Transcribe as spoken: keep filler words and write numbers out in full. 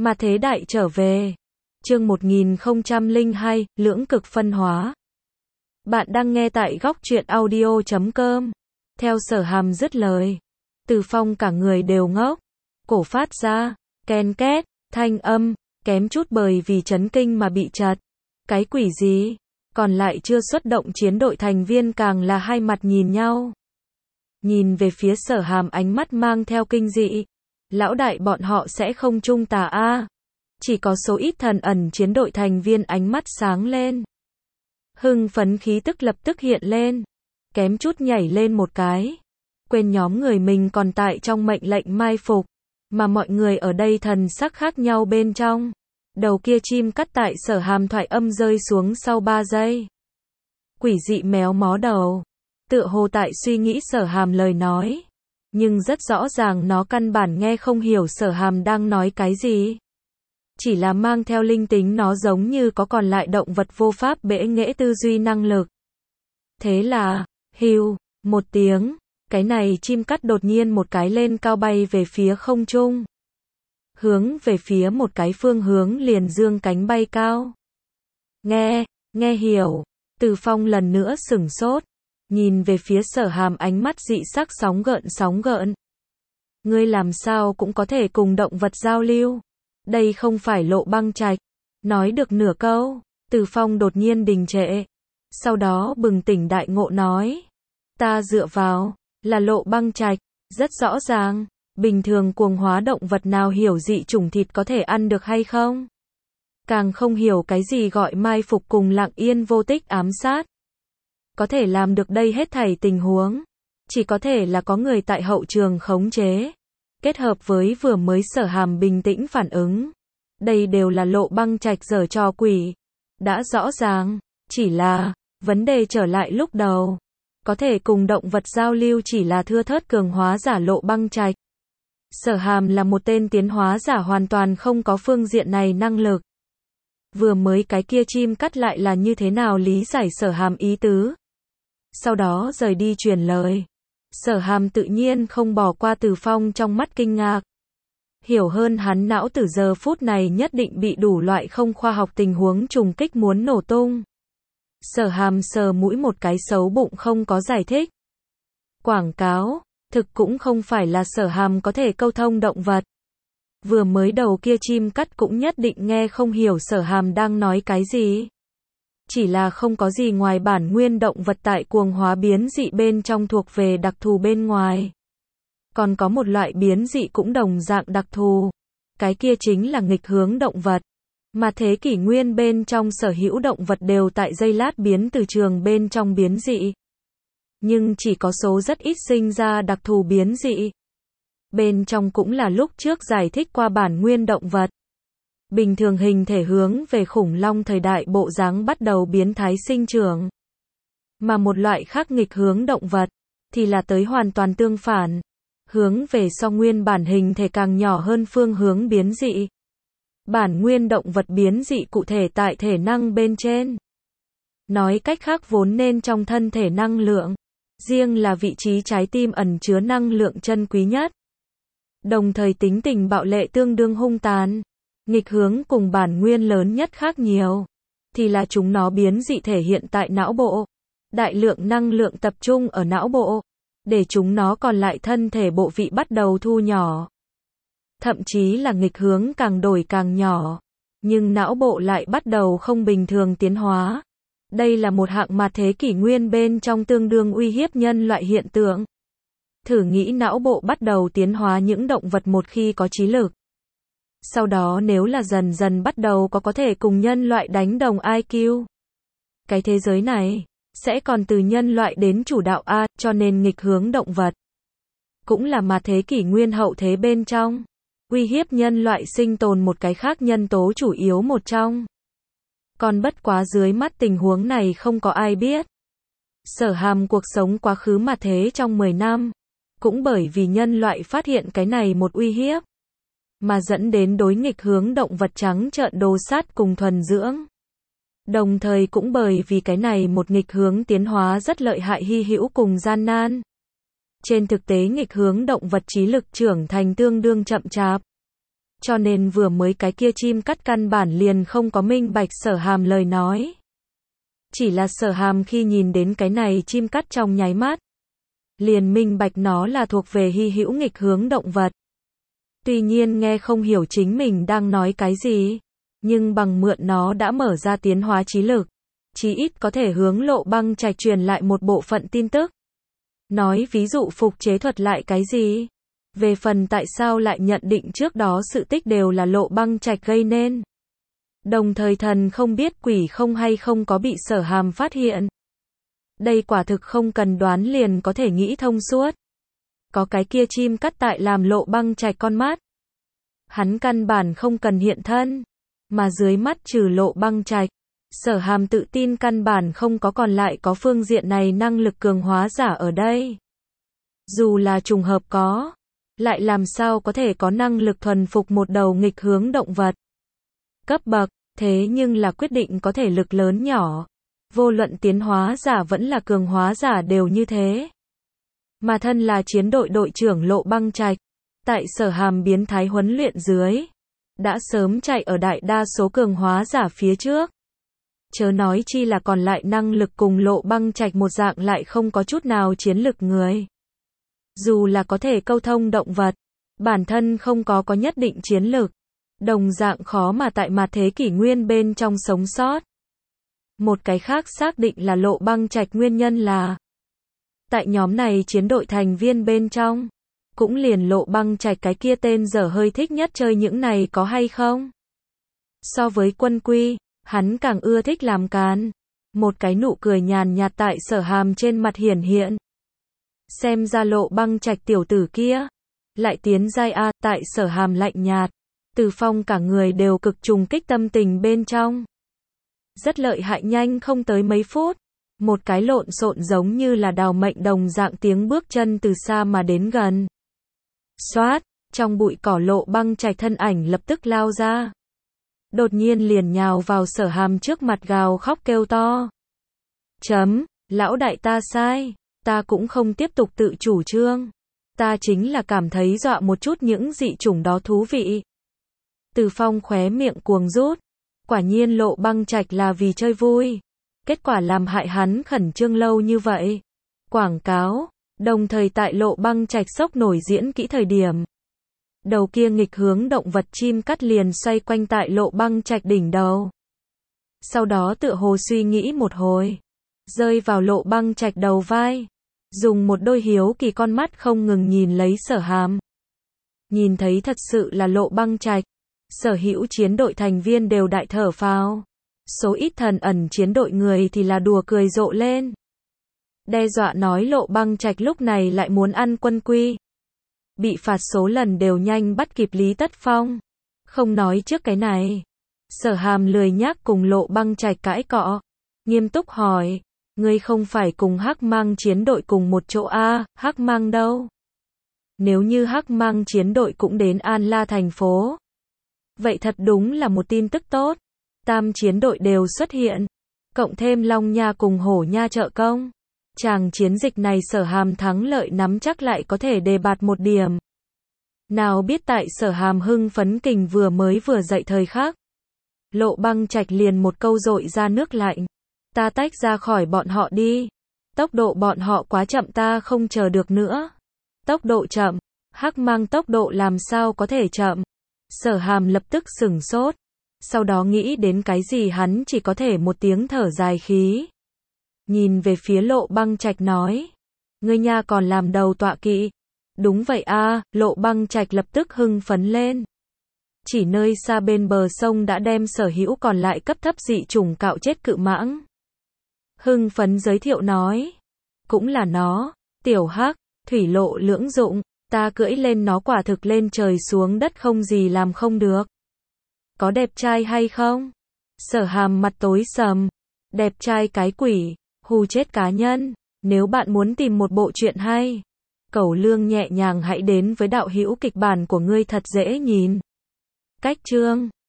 Mà thế đại trở về. Chương một nghìn không trăm lẻ hai, lưỡng cực phân hóa. Bạn đang nghe tại góc truyện audio chấm com. Theo Sở Hàm dứt lời, Từ Phong cả người đều ngốc. Cổ phát ra, ken két, thanh âm, kém chút bởi vì chấn kinh mà bị chật. Cái quỷ gì? Còn lại chưa xuất động chiến đội thành viên càng là hai mặt nhìn nhau. Nhìn về phía Sở Hàm ánh mắt mang theo kinh dị. Lão đại bọn họ sẽ không chung tà a. Chỉ có số ít thần ẩn chiến đội thành viên ánh mắt sáng lên. Hưng phấn khí tức lập tức hiện lên. Kém chút nhảy lên một cái. Quên nhóm người mình còn tại trong mệnh lệnh mai phục. Mà mọi người ở đây thần sắc khác nhau bên trong. Đầu kia chim cắt tại Sở Hàm thoại âm rơi xuống sau ba giây. Quỷ dị méo mó đầu. Tựa hồ tại suy nghĩ Sở Hàm lời nói. Nhưng rất rõ ràng nó căn bản nghe không hiểu Sở Hàm đang nói cái gì. Chỉ là mang theo linh tính nó giống như có còn lại động vật vô pháp bẽ nghễ tư duy năng lực. Thế là, hiu, một tiếng, cái này chim cắt đột nhiên một cái lên cao bay về phía không trung. Hướng về phía một cái phương hướng liền dương cánh bay cao. Nghe, nghe hiểu, Từ Phong lần nữa sửng sốt. Nhìn về phía Sở Hàm ánh mắt dị sắc sóng gợn sóng gợn. Ngươi làm sao cũng có thể cùng động vật giao lưu. Đây không phải Lộ Băng Trạch. Nói được nửa câu, Từ Phong đột nhiên đình trệ. Sau đó bừng tỉnh đại ngộ nói. Ta dựa vào, là Lộ Băng Trạch, rất rõ ràng. Bình thường cuồng hóa động vật nào hiểu dị chủng thịt có thể ăn được hay không? Càng không hiểu cái gì gọi mai phục cùng lặng yên vô tích ám sát. Có thể làm được đây hết thảy tình huống. Chỉ có thể là có người tại hậu trường khống chế. Kết hợp với vừa mới Sở Hàm bình tĩnh phản ứng. Đây đều là Lộ Băng Trạch giở trò quỷ. Đã rõ ràng, chỉ là, vấn đề trở lại lúc đầu. Có thể cùng động vật giao lưu chỉ là thưa thớt cường hóa giả Lộ Băng Trạch. Sở Hàm là một tên tiến hóa giả hoàn toàn không có phương diện này năng lực. Vừa mới cái kia chim cắt lại là như thế nào lý giải Sở Hàm ý tứ. Sau đó rời đi truyền lời. Sở Hàm tự nhiên không bỏ qua Từ Phong trong mắt kinh ngạc. Hiểu hơn hắn não từ giờ phút này nhất định bị đủ loại không khoa học tình huống trùng kích muốn nổ tung. Sở Hàm sờ mũi một cái xấu bụng không có giải thích. Quảng cáo, thực cũng không phải là Sở Hàm có thể câu thông động vật. Vừa mới đầu kia chim cắt cũng nhất định nghe không hiểu Sở Hàm đang nói cái gì. Chỉ là không có gì ngoài bản nguyên động vật tại cuồng hóa biến dị bên trong thuộc về đặc thù bên ngoài. Còn có một loại biến dị cũng đồng dạng đặc thù. Cái kia chính là nghịch hướng động vật. Mà thế kỷ nguyên bên trong sở hữu động vật đều tại giây lát biến từ trường bên trong biến dị. Nhưng chỉ có số rất ít sinh ra đặc thù biến dị. Bên trong cũng là lúc trước giải thích qua bản nguyên động vật. Bình thường hình thể hướng về khủng long thời đại bộ dáng bắt đầu biến thái sinh trưởng. Mà một loại khác nghịch hướng động vật, thì là tới hoàn toàn tương phản. Hướng về so nguyên bản hình thể càng nhỏ hơn phương hướng biến dị. Bản nguyên động vật biến dị cụ thể tại thể năng bên trên. Nói cách khác vốn nên trong thân thể năng lượng. Riêng là vị trí trái tim ẩn chứa năng lượng chân quý nhất. Đồng thời tính tình bạo lệ tương đương hung tàn. Nghịch hướng cùng bản nguyên lớn nhất khác nhiều. Thì là chúng nó biến dị thể hiện tại não bộ. Đại lượng năng lượng tập trung ở não bộ. Để chúng nó còn lại thân thể bộ vị bắt đầu thu nhỏ. Thậm chí là nghịch hướng càng đổi càng nhỏ. Nhưng não bộ lại bắt đầu không bình thường tiến hóa. Đây là một hạng mà thế kỷ nguyên bên trong tương đương uy hiếp nhân loại hiện tượng. Thử nghĩ não bộ bắt đầu tiến hóa những động vật một khi có trí lực. Sau đó nếu là dần dần bắt đầu có có thể cùng nhân loại đánh đồng i kiu. Cái thế giới này, sẽ còn từ nhân loại đến chủ đạo A, cho nên nghịch hướng động vật. Cũng là mà thế kỷ nguyên hậu thế bên trong. Uy hiếp nhân loại sinh tồn một cái khác nhân tố chủ yếu một trong. Còn bất quá dưới mắt tình huống này không có ai biết. Sở Hàm cuộc sống quá khứ mà thế trong mười năm. Cũng bởi vì nhân loại phát hiện cái này một uy hiếp. Mà dẫn đến đối nghịch hướng động vật trắng trợn đồ sát cùng thuần dưỡng. Đồng thời cũng bởi vì cái này một nghịch hướng tiến hóa rất lợi hại hy hữu cùng gian nan. Trên thực tế nghịch hướng động vật trí lực trưởng thành tương đương chậm chạp. Cho nên vừa mới cái kia chim cắt căn bản liền không có minh bạch Sở Hàm lời nói. Chỉ là Sở Hàm khi nhìn đến cái này chim cắt trong nháy mắt, liền minh bạch nó là thuộc về hy hữu nghịch hướng động vật. Tuy nhiên nghe không hiểu chính mình đang nói cái gì, nhưng bằng mượn nó đã mở ra tiến hóa trí lực, chí ít có thể hướng Lộ Băng Trạch truyền lại một bộ phận tin tức. Nói ví dụ phục chế thuật lại cái gì? Về phần tại sao lại nhận định trước đó sự tích đều là Lộ Băng Trạch gây nên. Đồng thời thần không biết quỷ không hay không có bị Sở Hàm phát hiện. Đây quả thực không cần đoán liền có thể nghĩ thông suốt. Có cái kia chim cắt tại làm Lộ Băng Trạch con mắt. Hắn căn bản không cần hiện thân, mà dưới mắt trừ Lộ Băng Trạch, Sở Hàm tự tin căn bản không có còn lại có phương diện này năng lực cường hóa giả ở đây. Dù là trùng hợp có, lại làm sao có thể có năng lực thuần phục một đầu nghịch hướng động vật. Cấp bậc, thế nhưng là quyết định có thể lực lớn nhỏ. Vô luận tiến hóa giả vẫn là cường hóa giả đều như thế. Mà thân là chiến đội đội trưởng Lộ Băng Trạch, tại Sở Hàm biến thái huấn luyện dưới, đã sớm chạy ở đại đa số cường hóa giả phía trước. Chớ nói chi là còn lại năng lực cùng Lộ Băng Trạch một dạng lại không có chút nào chiến lực người. Dù là có thể câu thông động vật, bản thân không có có nhất định chiến lực, đồng dạng khó mà tại mặt thế kỷ nguyên bên trong sống sót. Một cái khác xác định là Lộ Băng Trạch nguyên nhân là tại nhóm này chiến đội thành viên bên trong, cũng liền Lộ Băng Trạch cái kia tên dở hơi thích nhất chơi những này có hay không? So với Quân Quy, hắn càng ưa thích làm càn. Một cái nụ cười nhàn nhạt tại Sở Hàm trên mặt hiển hiện. Xem ra Lộ Băng Trạch tiểu tử kia lại tiến giai a, tại Sở Hàm lạnh nhạt, Từ Phong cả người đều cực trùng kích tâm tình bên trong. Rất lợi hại, nhanh không tới mấy phút, một cái lộn xộn giống như là đào mệnh đồng dạng tiếng bước chân từ xa mà đến gần. Xoát, trong bụi cỏ Lộ Băng Trạch thân ảnh lập tức lao ra. Đột nhiên liền nhào vào Sở Hàm trước mặt gào khóc kêu to. Chấm, lão đại ta sai, ta cũng không tiếp tục tự chủ trương. Ta chính là cảm thấy dọa một chút những dị chủng đó thú vị. Từ Phong khóe miệng cuồng rút. Quả nhiên Lộ Băng Trạch là vì chơi vui. Kết quả làm hại hắn khẩn trương lâu như vậy. Quảng cáo, đồng thời tại Lộ Băng Trạch sốc nổi diễn kỹ thời điểm. Đầu kia nghịch hướng động vật chim cắt liền xoay quanh tại Lộ Băng Trạch đỉnh đầu. Sau đó tựa hồ suy nghĩ một hồi, rơi vào Lộ Băng Trạch đầu vai, dùng một đôi hiếu kỳ con mắt không ngừng nhìn lấy Sở Hàm. Nhìn thấy thật sự là Lộ Băng Trạch, sở hữu chiến đội thành viên đều đại thở phào. Số ít thần ẩn chiến đội người thì là đùa cười rộ lên. Đe dọa nói Lộ Băng Trạch lúc này lại muốn ăn Quân Quy. Bị phạt số lần đều nhanh bắt kịp Lý Tất Phong. Không nói trước cái này. Sở Hàm lười nhác cùng Lộ Băng Trạch cãi cọ. Nghiêm túc hỏi, ngươi không phải cùng Hắc Mang chiến đội cùng một chỗ a, Hắc Mang đâu? Nếu như Hắc Mang chiến đội cũng đến An La thành phố, vậy thật đúng là một tin tức tốt. Tam chiến đội đều xuất hiện, cộng thêm Long Nha cùng Hổ Nha trợ công. Chàng chiến dịch này Sở Hàm thắng lợi nắm chắc lại có thể đề bạt một điểm. Nào biết tại Sở Hàm hưng phấn kình vừa mới vừa dậy thời khắc, Lộ Băng Trạch liền một câu dội ra nước lạnh. Ta tách ra khỏi bọn họ đi. Tốc độ bọn họ quá chậm, ta không chờ được nữa. Tốc độ chậm, Hắc Mang tốc độ làm sao có thể chậm? Sở Hàm lập tức sửng sốt. Sau đó nghĩ đến cái gì hắn chỉ có thể một tiếng thở dài khí. Nhìn về phía Lộ Băng Trạch nói. Ngươi nha còn làm đầu tọa kỵ. Đúng vậy a, Lộ Băng Trạch lập tức hưng phấn lên. Chỉ nơi xa bên bờ sông đã đem sở hữu còn lại cấp thấp dị chủng cạo chết cự mãng. Hưng phấn giới thiệu nói. Cũng là nó, tiểu Hắc, thủy lộ lưỡng dụng, ta cưỡi lên nó quả thực lên trời xuống đất không gì làm không được. Có đẹp trai hay không? Sở Hàm mặt tối sầm. Đẹp trai cái quỷ, hù chết cá nhân. Nếu bạn muốn tìm một bộ truyện hay, Cẩu Lương nhẹ nhàng hãy đến với đạo hữu kịch bản của ngươi thật dễ nhìn. Cách chương